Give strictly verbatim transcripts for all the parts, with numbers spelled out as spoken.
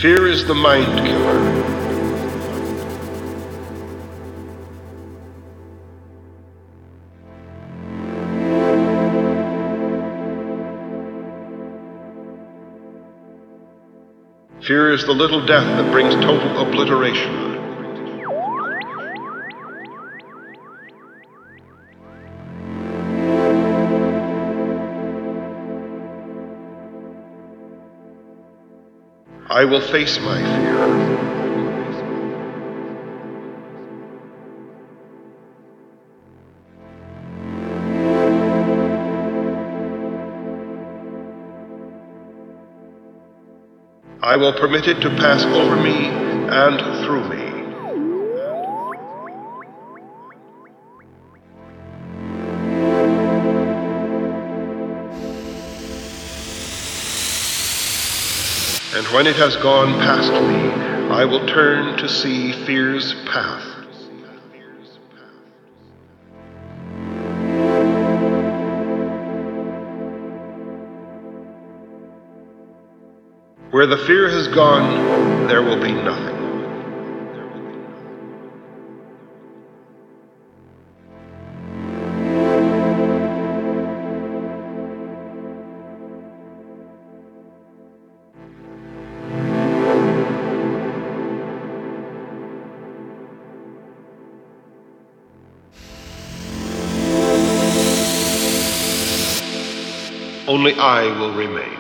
Fear is the mind killer. Fear is the little death that brings total obliteration. I will face my fear. I will permit it to pass over me and through me. And when it has gone past me, I will turn to see fear's path. Where the fear has gone, there will be nothing. Only I will remain.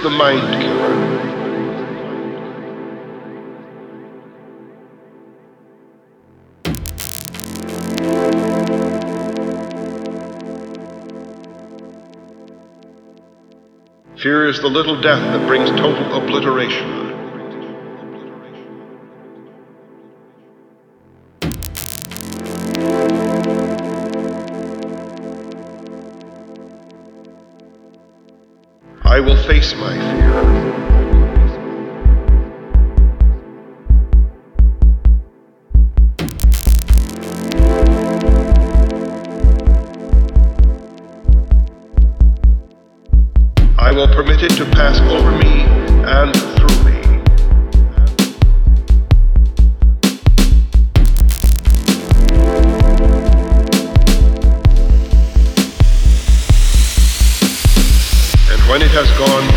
the mind killer. Fear is the little death that brings total obliteration. I will face my fear. I will permit it to pass over me and through me. And when it has gone